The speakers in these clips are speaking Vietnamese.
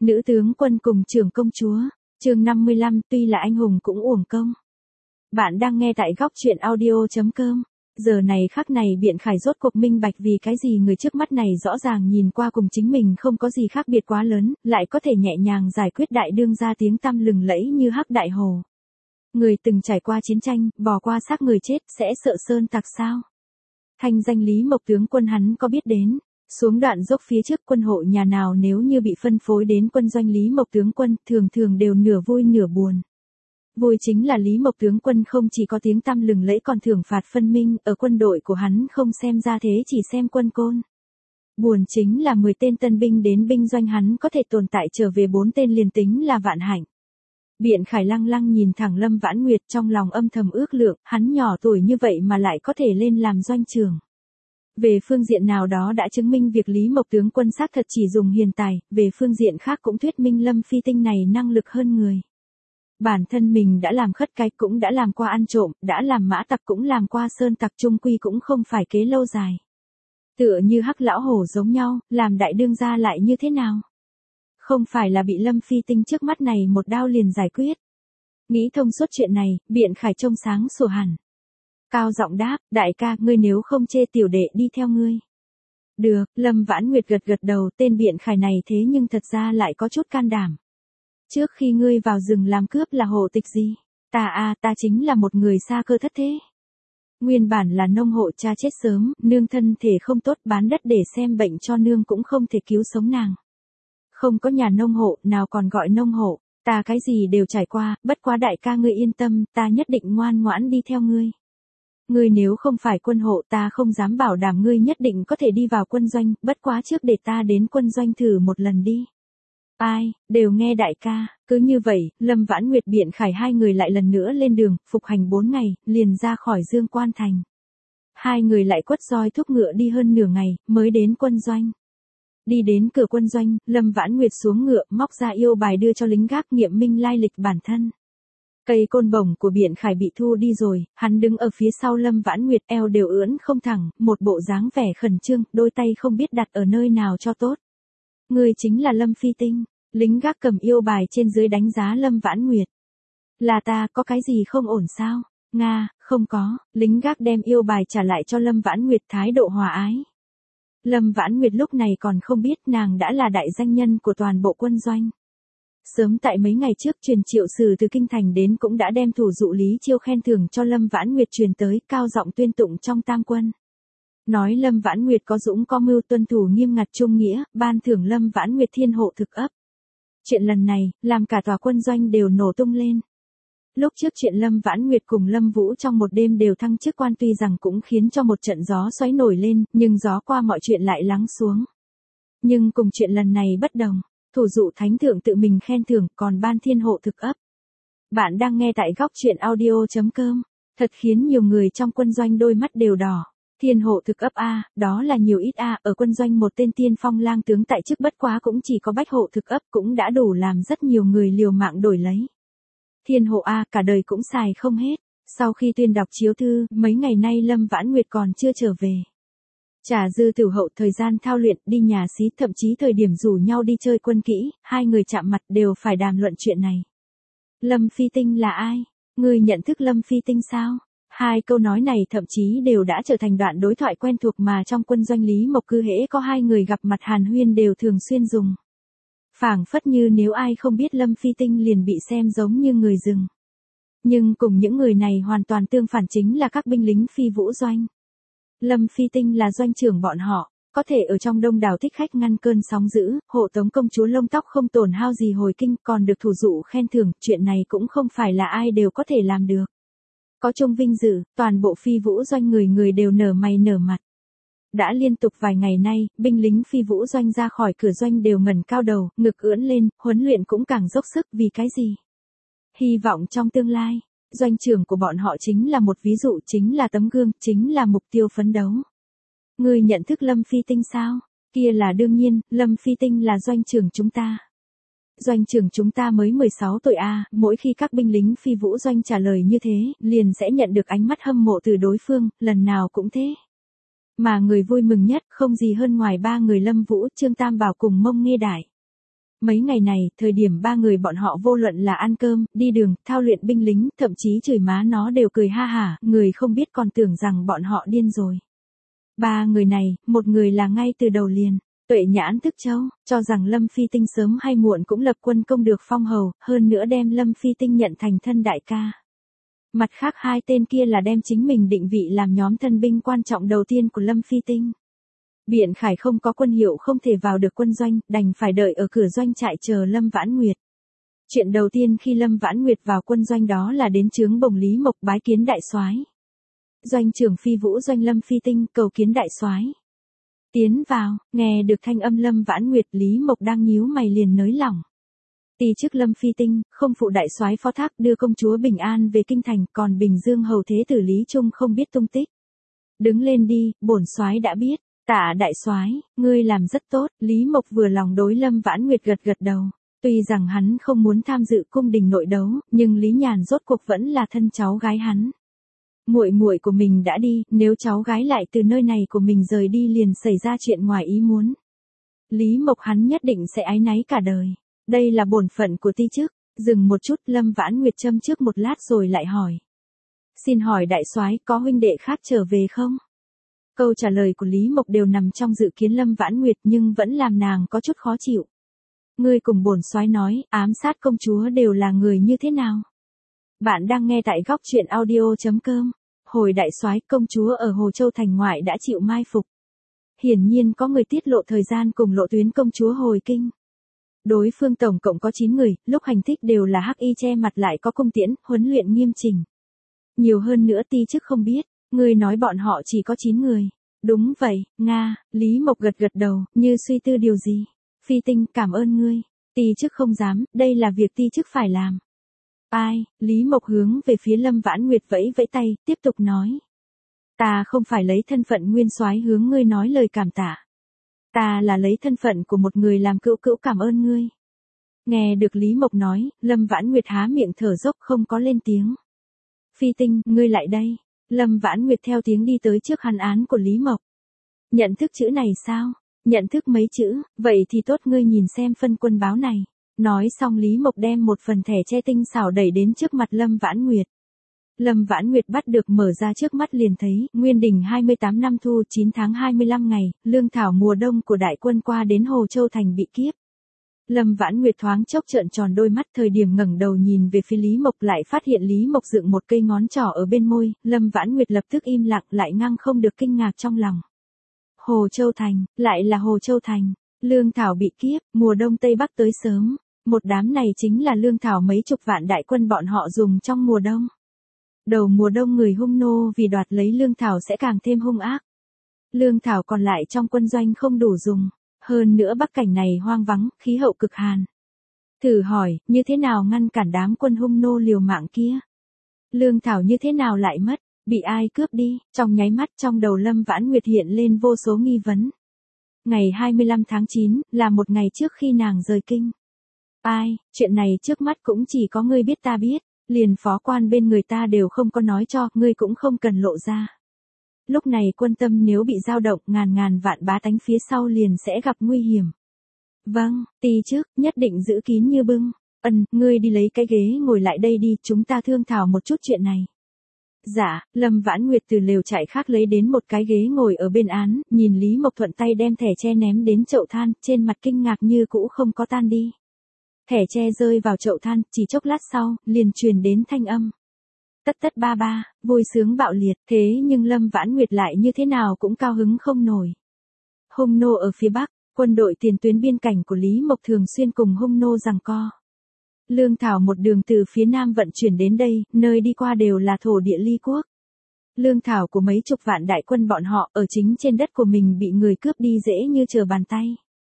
Nữ tướng quân cùng trưởng công chúa, chương 55, tuy là anh hùng cũng uổng công. Bạn đang nghe tại góc truyện audio.com. Giờ này khắc này Biện Khải rốt cuộc minh bạch vì cái gì người trước mắt này rõ ràng nhìn qua cùng chính mình không có gì khác biệt quá lớn, lại có thể nhẹ nhàng giải quyết đại đương gia tiếng tăm lừng lẫy như hắc đại hồ. Người từng trải qua chiến tranh, bò qua xác người chết, sẽ sợ sơn tặc sao? Thanh danh Lý Mộc tướng quân hắn có biết đến. Xuống đoạn dốc phía trước quân hộ nhà nào nếu như bị phân phối đến quân doanh Lý Mộc tướng quân, thường thường đều nửa vui nửa buồn. Vui chính là Lý Mộc tướng quân không chỉ có tiếng tăm lừng lẫy còn thưởng phạt phân minh, ở quân đội của hắn không xem ra thế chỉ xem quân côn. Buồn chính là 10 tên tân binh đến binh doanh hắn có thể tồn tại trở về 4 tên liền tính là vạn hạnh. Biện Khải lăng lăng nhìn thẳng Lâm Vãn Nguyệt trong lòng âm thầm ước lượng, hắn nhỏ tuổi như vậy mà lại có thể lên làm doanh trưởng. Về phương diện nào đó đã chứng minh việc Lý Mộc tướng quân xác thật chỉ dùng hiền tài, về phương diện khác cũng thuyết minh Lâm Phi Tinh này năng lực hơn người. Bản thân mình đã làm khất cái cũng đã làm qua ăn trộm, đã làm mã tặc cũng làm qua sơn tặc trung quy cũng không phải kế lâu dài. Tựa như hắc lão hổ giống nhau, làm đại đương gia lại như thế nào? Không phải là bị Lâm Phi Tinh trước mắt này một đao liền giải quyết. Nghĩ thông suốt chuyện này, Biện Khải trông sáng sủa hẳn. Cao giọng đáp, đại ca, ngươi nếu không chê tiểu đệ đi theo ngươi. Được, Lâm Vãn Nguyệt gật gật đầu, tên Biện Khải này thế nhưng thật ra lại có chút can đảm. Trước khi ngươi vào rừng làm cướp là hộ tịch gì? Ta chính là một người xa cơ thất thế. Nguyên bản là nông hộ cha chết sớm, nương thân thể không tốt bán đất để xem bệnh cho nương cũng không thể cứu sống nàng. Không có nhà nông hộ, nào còn gọi nông hộ, ta cái gì đều trải qua, bất quá đại ca ngươi yên tâm, ta nhất định ngoan ngoãn đi theo ngươi. Ngươi nếu không phải quân hộ ta không dám bảo đảm ngươi nhất định có thể đi vào quân doanh, bất quá trước để ta đến quân doanh thử một lần đi. Ai, đều nghe đại ca, cứ như vậy, Lâm Vãn Nguyệt Biện Khải hai người lại lần nữa lên đường, phục hành 4 ngày, liền ra khỏi Dương Quan Thành. Hai người lại quất roi thúc ngựa đi hơn nửa ngày, mới đến quân doanh. Đi đến cửa quân doanh, Lâm Vãn Nguyệt xuống ngựa, móc ra yêu bài đưa cho lính gác nghiệm minh lai lịch bản thân. Cây côn bổng của Biện Khải bị thu đi rồi, hắn đứng ở phía sau Lâm Vãn Nguyệt, eo đều ưỡn không thẳng, một bộ dáng vẻ khẩn trương, đôi tay không biết đặt ở nơi nào cho tốt. Người chính là Lâm Phi Tinh, lính gác cầm yêu bài trên dưới đánh giá Lâm Vãn Nguyệt. Là ta, có cái gì không ổn sao? Nga, không có, lính gác đem yêu bài trả lại cho Lâm Vãn Nguyệt thái độ hòa ái. Lâm Vãn Nguyệt lúc này còn không biết nàng đã là đại danh nhân của toàn bộ quân doanh. Sớm tại mấy ngày trước truyền triệu sử từ kinh thành đến cũng đã đem thủ dụ Lý Chiêu khen thưởng cho Lâm Vãn Nguyệt truyền tới, cao giọng tuyên tụng trong tam quân. Nói Lâm Vãn Nguyệt có dũng có mưu tuân thủ nghiêm ngặt trung nghĩa, ban thưởng Lâm Vãn Nguyệt thiên hộ thực ấp. Chuyện lần này, làm cả tòa quân doanh đều nổ tung lên. Lúc trước chuyện Lâm Vãn Nguyệt cùng Lâm Vũ trong một đêm đều thăng chức quan tuy rằng cũng khiến cho một trận gió xoáy nổi lên, nhưng gió qua mọi chuyện lại lắng xuống. Nhưng cùng chuyện lần này bất đồng. Thủ dụ thánh thượng tự mình khen thưởng, còn ban thiên hộ thực ấp. Bạn đang nghe tại góc truyện audio.com. Thật khiến nhiều người trong quân doanh đôi mắt đều đỏ. Thiên hộ thực ấp a, đó là nhiều ít a, ở quân doanh một tên tiên phong lang tướng tại chức bất quá cũng chỉ có bách hộ thực ấp cũng đã đủ làm rất nhiều người liều mạng đổi lấy. Thiên hộ a, cả đời cũng xài không hết. Sau khi tuyên đọc chiếu thư, mấy ngày nay Lâm Vãn Nguyệt còn chưa trở về. Trả dư tử hậu thời gian thao luyện, đi nhà xí, thậm chí thời điểm rủ nhau đi chơi quân kỹ, hai người chạm mặt đều phải đàm luận chuyện này. Lâm Phi Tinh là ai? Ngươi nhận thức Lâm Phi Tinh sao? Hai câu nói này thậm chí đều đã trở thành đoạn đối thoại quen thuộc mà trong quân doanh Lý Mộc cứ hễ có hai người gặp mặt hàn huyên đều thường xuyên dùng. Phảng phất như nếu ai không biết Lâm Phi Tinh liền bị xem giống như người rừng. Nhưng cùng những người này hoàn toàn tương phản chính là các binh lính phi vũ doanh. Lâm Phi Tinh là doanh trưởng bọn họ, có thể ở trong đông đảo thích khách ngăn cơn sóng dữ, hộ tống công chúa lông tóc không tổn hao gì hồi kinh, còn được thủ dụ khen thưởng, chuyện này cũng không phải là ai đều có thể làm được. Có chung vinh dự, toàn bộ phi vũ doanh người người đều nở mày nở mặt. Đã liên tục vài ngày nay, binh lính phi vũ doanh ra khỏi cửa doanh đều ngẩng cao đầu, ngực ưỡn lên, huấn luyện cũng càng dốc sức vì cái gì? Hy vọng trong tương lai. Doanh trưởng của bọn họ chính là một ví dụ, chính là tấm gương, chính là mục tiêu phấn đấu. Ngươi nhận thức Lâm Phi Tinh sao? Kia là đương nhiên, Lâm Phi Tinh là doanh trưởng chúng ta. Doanh trưởng chúng ta mới 16 tuổi a, mỗi khi các binh lính phi vũ doanh trả lời như thế, liền sẽ nhận được ánh mắt hâm mộ từ đối phương, lần nào cũng thế. Mà người vui mừng nhất không gì hơn ngoài ba người Lâm Vũ, Trương Tam Bảo cùng Mông Nghe Đại. Mấy ngày này, thời điểm ba người bọn họ vô luận là ăn cơm, đi đường, thao luyện binh lính, thậm chí chửi má nó đều cười ha hả, người không biết còn tưởng rằng bọn họ điên rồi. Ba người này, một người là ngay từ đầu liền, tuệ nhãn thức châu, cho rằng Lâm Phi Tinh sớm hay muộn cũng lập quân công được phong hầu, hơn nữa đem Lâm Phi Tinh nhận thành thân đại ca. Mặt khác hai tên kia là đem chính mình định vị làm nhóm thân binh quan trọng đầu tiên của Lâm Phi Tinh. Biện Khải không có quân hiệu không thể vào được quân doanh, đành phải đợi ở cửa doanh trại chờ Lâm Vãn Nguyệt. Chuyện đầu tiên khi Lâm Vãn Nguyệt vào quân doanh đó là đến chướng bồng Lý Mộc bái kiến đại soái. Doanh trưởng Phi Vũ doanh Lâm Phi Tinh cầu kiến đại soái. Tiến vào, nghe được thanh âm Lâm Vãn Nguyệt, Lý Mộc đang nhíu mày liền nới lỏng. Tỳ chức Lâm Phi Tinh, không phụ đại soái phó thác đưa công chúa Bình An về kinh thành, còn Bình Dương hầu thế tử Lý Trung không biết tung tích. Đứng lên đi, bổn soái đã biết. Tạ đại soái, ngươi làm rất tốt, Lý Mộc vừa lòng đối Lâm Vãn Nguyệt gật gật đầu. Tuy rằng hắn không muốn tham dự cung đình nội đấu, nhưng Lý Nhàn rốt cuộc vẫn là thân cháu gái hắn. Muội muội của mình đã đi, nếu cháu gái lại từ nơi này của mình rời đi liền xảy ra chuyện ngoài ý muốn. Lý Mộc hắn nhất định sẽ áy náy cả đời. Đây là bổn phận của ti chức. Dừng một chút, Lâm Vãn Nguyệt châm trước một lát rồi lại hỏi. Xin hỏi đại soái có huynh đệ khác trở về không? Câu trả lời của Lý Mộc đều nằm trong dự kiến Lâm Vãn Nguyệt nhưng vẫn làm nàng có chút khó chịu. Ngươi cùng bổn soái nói, ám sát công chúa đều là người như thế nào? Bạn đang nghe tại góc truyện audio.com. Hồi đại soái, công chúa ở Hồ Châu thành ngoại đã chịu mai phục. Hiển nhiên có người tiết lộ thời gian cùng lộ tuyến công chúa hồi kinh. Đối phương tổng cộng có 9 người, lúc hành thích đều là hắc y che mặt lại có cung tiễn, huấn luyện nghiêm chỉnh. Nhiều hơn nữa ti chức không biết. Ngươi nói bọn họ chỉ có 9 người. Đúng vậy, Nga, Lý Mộc gật gật đầu, như suy tư điều gì. Phi Tinh, cảm ơn ngươi. Ti chức không dám, đây là việc ti chức phải làm. Ai, Lý Mộc hướng về phía Lâm Vãn Nguyệt vẫy vẫy tay, tiếp tục nói. Ta không phải lấy thân phận nguyên soái hướng ngươi nói lời cảm tạ. Ta là lấy thân phận của một người làm cữu cữu cảm ơn ngươi. Nghe được Lý Mộc nói, Lâm Vãn Nguyệt há miệng thở dốc không có lên tiếng. Phi Tinh, ngươi lại đây. Lâm Vãn Nguyệt theo tiếng đi tới trước hàn án của Lý Mộc. Nhận thức chữ này sao? Nhận thức mấy chữ, vậy thì tốt ngươi nhìn xem phân quân báo này. Nói xong Lý Mộc đem một phần thẻ che tinh xảo đẩy đến trước mặt Lâm Vãn Nguyệt. Lâm Vãn Nguyệt bắt được mở ra trước mắt liền thấy, Nguyên Đình 28 năm thu 9 tháng 25 ngày, lương thảo mùa đông của đại quân qua đến Hồ Châu thành bị kiếp. Lâm Vãn Nguyệt thoáng chốc trợn tròn đôi mắt, thời điểm ngẩng đầu nhìn về phía Lý Mộc lại phát hiện Lý Mộc dựng một cây ngón trỏ ở bên môi, Lâm Vãn Nguyệt lập tức im lặng lại ngăn không được kinh ngạc trong lòng. Hồ Châu thành, lại là Hồ Châu thành, lương thảo bị kiếp, mùa đông Tây Bắc tới sớm, một đám này chính là lương thảo mấy chục vạn đại quân bọn họ dùng trong mùa đông. Đầu mùa đông người hung nô vì đoạt lấy lương thảo sẽ càng thêm hung ác. Lương thảo còn lại trong quân doanh không đủ dùng. Hơn nữa bắc cảnh này hoang vắng, khí hậu cực hàn. Thử hỏi, như thế nào ngăn cản đám quân hung nô liều mạng kia? Lương thảo như thế nào lại mất, bị ai cướp đi? Trong nháy mắt trong đầu Lâm Vãn Nguyệt hiện lên vô số nghi vấn. Ngày 25 tháng 9, là một ngày trước khi nàng rời kinh. Ai, chuyện này trước mắt cũng chỉ có ngươi biết ta biết, liền phó quan bên người ta đều không có nói cho, ngươi cũng không cần lộ ra. Lúc này quân tâm nếu bị dao động, ngàn vạn bá tánh phía sau liền sẽ gặp nguy hiểm. Vâng, ti chức, nhất định giữ kín như bưng. Ngươi đi lấy cái ghế ngồi lại đây đi, chúng ta thương thảo một chút chuyện này. Dạ, Lâm Vãn Nguyệt từ lều trại khác lấy đến một cái ghế ngồi ở bên án, nhìn Lý Mộc thuận tay đem thẻ tre ném đến chậu than, trên mặt kinh ngạc như cũ không có tan đi. Thẻ tre rơi vào chậu than, chỉ chốc lát sau, liền truyền đến thanh âm. Tất tất ba ba, vui sướng bạo liệt, thế nhưng Lâm Vãn Nguyệt lại như thế nào cũng cao hứng không nổi. Hung nô ở phía Bắc, quân đội tiền tuyến biên cảnh của Lý Mộc thường xuyên cùng hung nô giằng co. Lương thảo một đường từ phía Nam vận chuyển đến đây, nơi đi qua đều là thổ địa ly quốc. Lương thảo của mấy chục vạn đại quân bọn họ ở chính trên đất của mình bị người cướp đi dễ như trở bàn tay.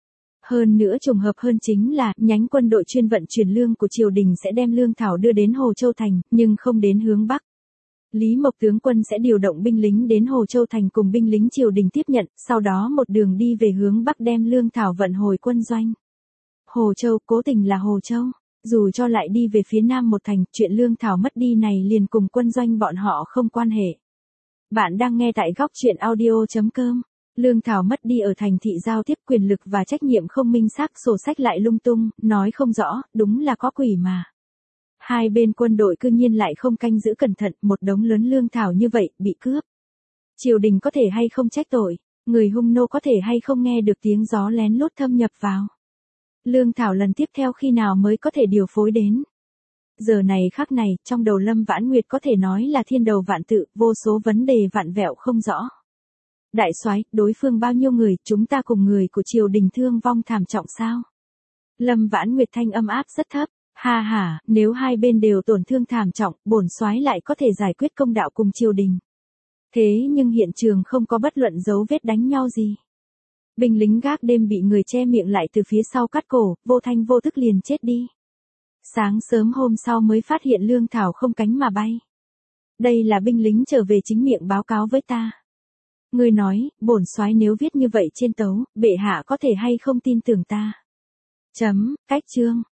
Hơn nữa trùng hợp hơn chính là, nhánh quân đội chuyên vận chuyển lương của triều đình sẽ đem lương thảo đưa đến Hồ Châu Thành, nhưng không đến hướng Bắc. Lý Mộc tướng quân sẽ điều động binh lính đến Hồ Châu Thành cùng binh lính triều đình tiếp nhận, sau đó một đường đi về hướng Bắc đem lương thảo vận hồi quân doanh. Hồ Châu, cố tình là Hồ Châu. Dù cho lại đi về phía Nam một thành, chuyện lương thảo mất đi này liền cùng quân doanh bọn họ không quan hệ. Bạn đang nghe tại góc truyện audio.com. Lương Thảo mất đi ở thành thị giao tiếp, quyền lực và trách nhiệm không minh xác, sổ sách lại lung tung, nói không rõ, đúng là có quỷ mà. Hai bên quân đội cư nhiên lại không canh giữ cẩn thận, một đống lớn lương thảo như vậy, bị cướp. Triều đình có thể hay không trách tội, người hung nô có thể hay không nghe được tiếng gió lén lút thâm nhập vào. Lương thảo lần tiếp theo khi nào mới có thể điều phối đến. Giờ này khắc này, trong đầu Lâm Vãn Nguyệt có thể nói là thiên đầu vạn tự, vô số vấn đề vạn vẹo không rõ. Đại soái, đối phương bao nhiêu người, chúng ta cùng người của triều đình thương vong thảm trọng sao? Lâm Vãn Nguyệt thanh âm áp rất thấp. Ha ha, nếu hai bên đều tổn thương thảm trọng, bổn soái lại có thể giải quyết công đạo cùng triều đình. Thế nhưng hiện trường không có bất luận dấu vết đánh nhau gì. Binh lính gác đêm bị người che miệng lại từ phía sau cắt cổ, vô thanh vô tức liền chết đi. Sáng sớm hôm sau mới phát hiện lương thảo không cánh mà bay. Đây là binh lính trở về chính miệng báo cáo với ta. Người nói, bổn soái nếu viết như vậy trên tấu, bệ hạ có thể hay không tin tưởng ta. Cách chương.